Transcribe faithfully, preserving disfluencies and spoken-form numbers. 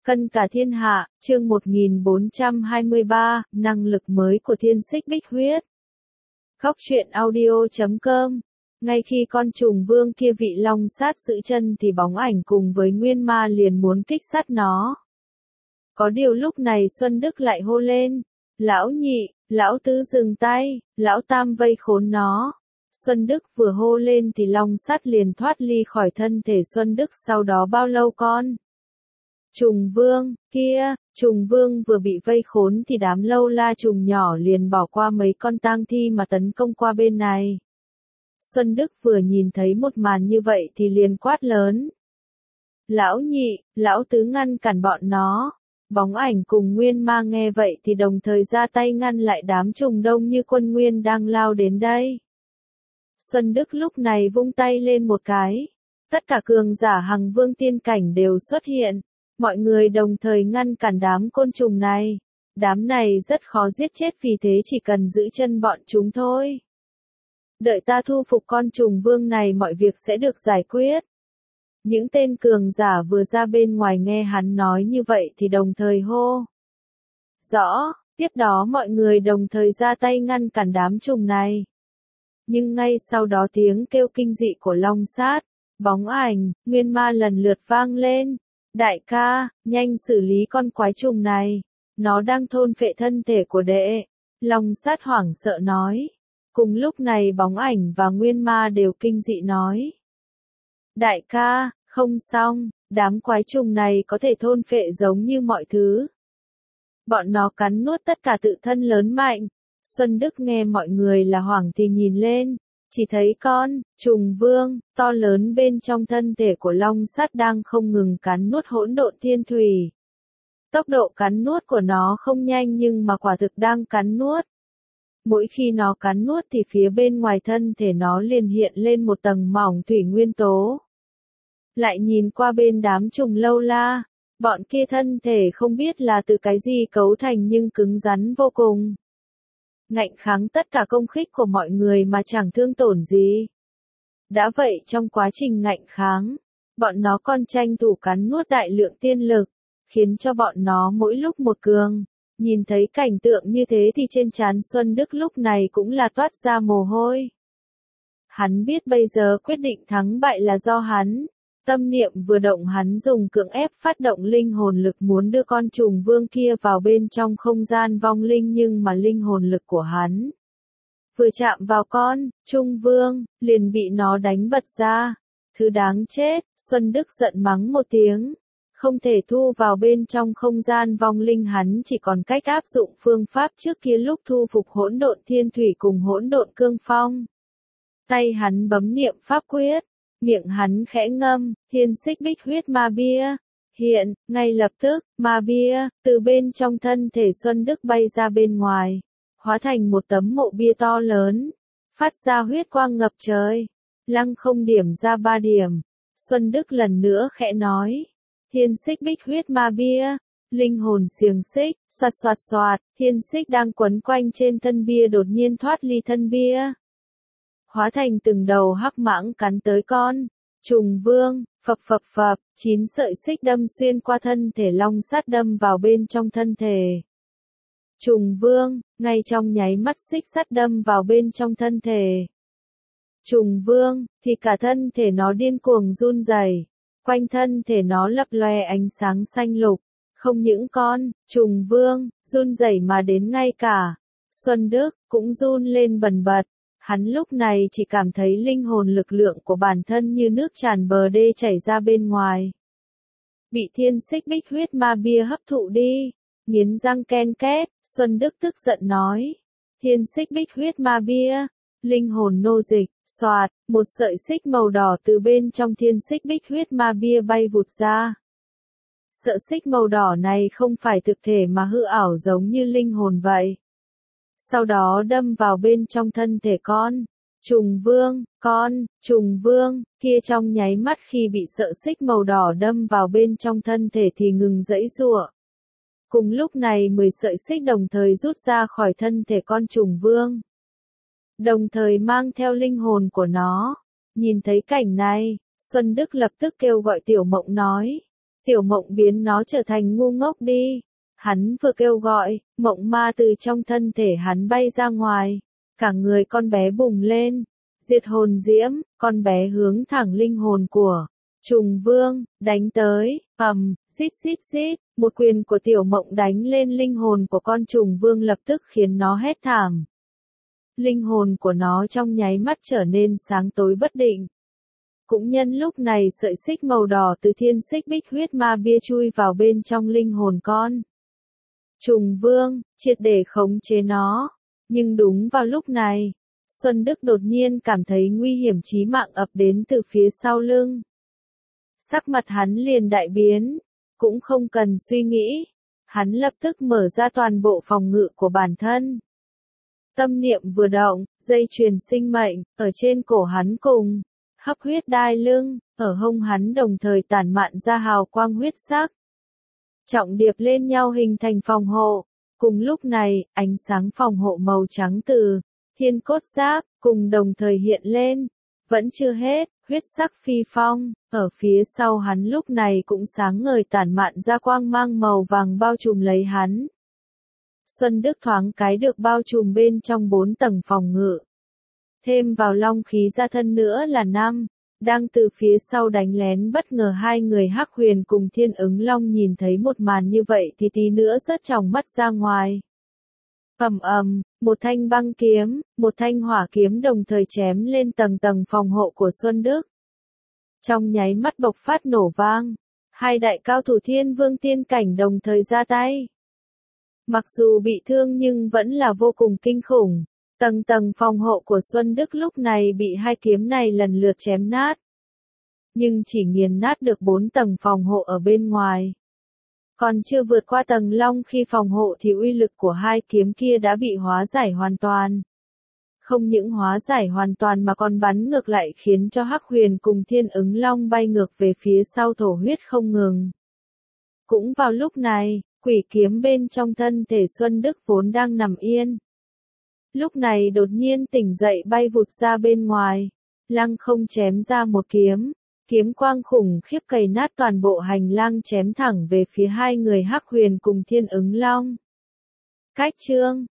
Cân cả thiên hạ, chương một nghìn bốn trăm hai mươi ba, năng lực mới của thiên xích bích huyết. Khóc chuyện audio chấm com. Ngay khi con trùng vương kia vị long sát giữ chân thì bóng ảnh cùng với nguyên ma liền muốn kích sát nó. Có điều lúc này Xuân Đức lại hô lên, lão nhị, lão tứ dừng tay, lão tam vây khốn nó. Xuân Đức vừa hô lên thì long sát liền thoát ly khỏi thân thể Xuân Đức, sau đó bao lâu con trùng vương kia, trùng vương vừa bị vây khốn thì đám lâu la trùng nhỏ liền bỏ qua mấy con tang thi mà tấn công qua bên này. Xuân Đức vừa nhìn thấy một màn như vậy thì liền quát lớn. Lão nhị, lão tứ ngăn cản bọn nó. Bóng ảnh cùng nguyên ma nghe vậy thì đồng thời ra tay ngăn lại đám trùng đông như quân nguyên đang lao đến đây. Xuân Đức lúc này vung tay lên một cái. Tất cả cường giả hằng vương tiên cảnh đều xuất hiện. Mọi người đồng thời ngăn cản đám côn trùng này. Đám này rất khó giết chết, vì thế chỉ cần giữ chân bọn chúng thôi. Đợi ta thu phục con trùng vương này mọi việc sẽ được giải quyết. Những tên cường giả vừa ra bên ngoài nghe hắn nói như vậy thì đồng thời hô. Rõ, tiếp đó mọi người đồng thời ra tay ngăn cản đám trùng này. Nhưng ngay sau đó tiếng kêu kinh dị của long sát, bóng ảnh, nguyên ma lần lượt vang lên. Đại ca, nhanh xử lý con quái trùng này. Nó đang thôn phệ thân thể của đệ. Long sát hoảng sợ nói. Cùng lúc này bóng ảnh và nguyên ma đều kinh dị nói. Đại ca, không xong, đám quái trùng này có thể thôn phệ giống như mọi thứ. Bọn nó cắn nuốt tất cả tự thân lớn mạnh. Xuân Đức nghe mọi người là hoảng thì nhìn lên. Chỉ thấy con trùng vương to lớn bên trong thân thể của long sắt đang không ngừng cắn nuốt hỗn độn thiên thủy. Tốc độ cắn nuốt của nó không nhanh nhưng mà quả thực đang cắn nuốt. Mỗi khi nó cắn nuốt thì phía bên ngoài thân thể nó liền hiện lên một tầng mỏng thủy nguyên tố. Lại nhìn qua bên đám trùng lâu la, bọn kia thân thể không biết là từ cái gì cấu thành nhưng cứng rắn vô cùng. Ngạnh kháng tất cả công kích của mọi người mà chẳng thương tổn gì. Đã vậy trong quá trình ngạnh kháng, bọn nó còn tranh thủ cắn nuốt đại lượng tiên lực, khiến cho bọn nó mỗi lúc một cường. Nhìn thấy cảnh tượng như thế thì trên trán Xuân Đức lúc này cũng là toát ra mồ hôi. Hắn biết bây giờ quyết định thắng bại là do hắn. Tâm niệm vừa động, hắn dùng cưỡng ép phát động linh hồn lực muốn đưa con trùng vương kia vào bên trong không gian vong linh, nhưng mà linh hồn lực của hắn vừa chạm vào con trùng vương, liền bị nó đánh bật ra. Thứ đáng chết, Xuân Đức giận mắng một tiếng. Không thể thu vào bên trong không gian vong linh, hắn chỉ còn cách áp dụng phương pháp trước kia lúc thu phục hỗn độn thiên thủy cùng hỗn độn cương phong. Tay hắn bấm niệm pháp quyết. Miệng hắn khẽ ngâm, thiên xích bích huyết ma bia. Hiện, ngay lập tức, ma bia, từ bên trong thân thể Xuân Đức bay ra bên ngoài. Hóa thành một tấm mộ bia to lớn. Phát ra huyết quang ngập trời. Lăng không điểm ra ba điểm. Xuân Đức lần nữa khẽ nói. Thiên xích bích huyết ma bia. Linh hồn xiềng xích, xoạt xoạt xoạt, thiên xích đang quấn quanh trên thân bia đột nhiên thoát ly thân bia. Hóa thành từng đầu hắc mãng cắn tới con trùng vương, phập phập phập, chín sợi xích đâm xuyên qua thân thể long sắt đâm vào bên trong thân thể trùng vương. Ngay trong nháy mắt xích sắt đâm vào bên trong thân thể trùng vương, thì cả thân thể nó điên cuồng run rẩy, quanh thân thể nó lập lòe ánh sáng xanh lục. Không những con trùng vương run rẩy mà đến ngay cả Xuân Đức cũng run lên bần bật. Hắn lúc này chỉ cảm thấy linh hồn lực lượng của bản thân như nước tràn bờ đê chảy ra bên ngoài. Bị thiên xích bích huyết ma bia hấp thụ đi. Nghiến răng ken két, Xuân Đức tức giận nói. Thiên xích bích huyết ma bia. Linh hồn nô dịch, xoạt, một sợi xích màu đỏ từ bên trong thiên xích bích huyết ma bia bay vụt ra. Sợi xích màu đỏ này không phải thực thể mà hư ảo giống như linh hồn vậy. Sau đó đâm vào bên trong thân thể con trùng vương, con trùng vương kia trong nháy mắt khi bị sợi xích màu đỏ đâm vào bên trong thân thể thì ngừng giãy giụa. Cùng lúc này mười sợi xích đồng thời rút ra khỏi thân thể con trùng vương, đồng thời mang theo linh hồn của nó. Nhìn thấy cảnh này, Xuân Đức lập tức kêu gọi Tiểu Mộng nói. Tiểu Mộng biến nó trở thành ngu ngốc đi. Hắn vừa kêu gọi, mộng ma từ trong thân thể hắn bay ra ngoài. Cả người con bé bùng lên. Diệt hồn diễm, con bé hướng thẳng linh hồn của Trùng Vương, đánh tới, ầm, xít xít xít, một quyền của Tiểu Mộng đánh lên linh hồn của con Trùng Vương lập tức khiến nó hét thảm. Linh hồn của nó trong nháy mắt trở nên sáng tối bất định. Cũng nhân lúc này sợi xích màu đỏ từ thiên xích bích huyết ma bia chui vào bên trong linh hồn con Trùng Vương, triệt để khống chế nó. Nhưng đúng vào lúc này, Xuân Đức đột nhiên cảm thấy nguy hiểm chí mạng ập đến từ phía sau lưng. Sắc mặt hắn liền đại biến, cũng không cần suy nghĩ, hắn lập tức mở ra toàn bộ phòng ngự của bản thân. Tâm niệm vừa động, dây chuyền sinh mệnh, ở trên cổ hắn cùng, hấp huyết đai lưng, ở hông hắn đồng thời tản mạn ra hào quang huyết sắc. Trọng điệp lên nhau hình thành phòng hộ. Cùng lúc này, ánh sáng phòng hộ màu trắng từ thiên cốt giáp, cùng đồng thời hiện lên. Vẫn chưa hết, huyết sắc phi phong, ở phía sau hắn lúc này cũng sáng ngời tản mạn ra quang mang màu vàng bao trùm lấy hắn. Xuân Đức thoáng cái được bao trùm bên trong bốn tầng phòng ngự. Thêm vào long khí ra thân nữa là năm. Đang từ phía sau đánh lén bất ngờ hai người Hắc Huyền cùng Thiên Ứng Long nhìn thấy một màn như vậy thì tí nữa rớt tròng mắt ra ngoài. Ầm ầm, một thanh băng kiếm, một thanh hỏa kiếm đồng thời chém lên tầng tầng phòng hộ của Xuân Đức. Trong nháy mắt bộc phát nổ vang, hai đại cao thủ Thiên Vương tiên cảnh đồng thời ra tay. Mặc dù bị thương nhưng vẫn là vô cùng kinh khủng. Tầng tầng phòng hộ của Xuân Đức lúc này bị hai kiếm này lần lượt chém nát. Nhưng chỉ nghiền nát được bốn tầng phòng hộ ở bên ngoài. Còn chưa vượt qua tầng long khi phòng hộ thì uy lực của hai kiếm kia đã bị hóa giải hoàn toàn. Không những hóa giải hoàn toàn mà còn bắn ngược lại khiến cho Hắc Huyền cùng Thiên Ứng Long bay ngược về phía sau thổ huyết không ngừng. Cũng vào lúc này, quỷ kiếm bên trong thân thể Xuân Đức vốn đang nằm yên. Lúc này đột nhiên tỉnh dậy bay vụt ra bên ngoài, lăng không chém ra một kiếm, kiếm quang khủng khiếp cày nát toàn bộ hành lang chém thẳng về phía hai người Hắc Huyền cùng Thiên Ứng Long. Cách chương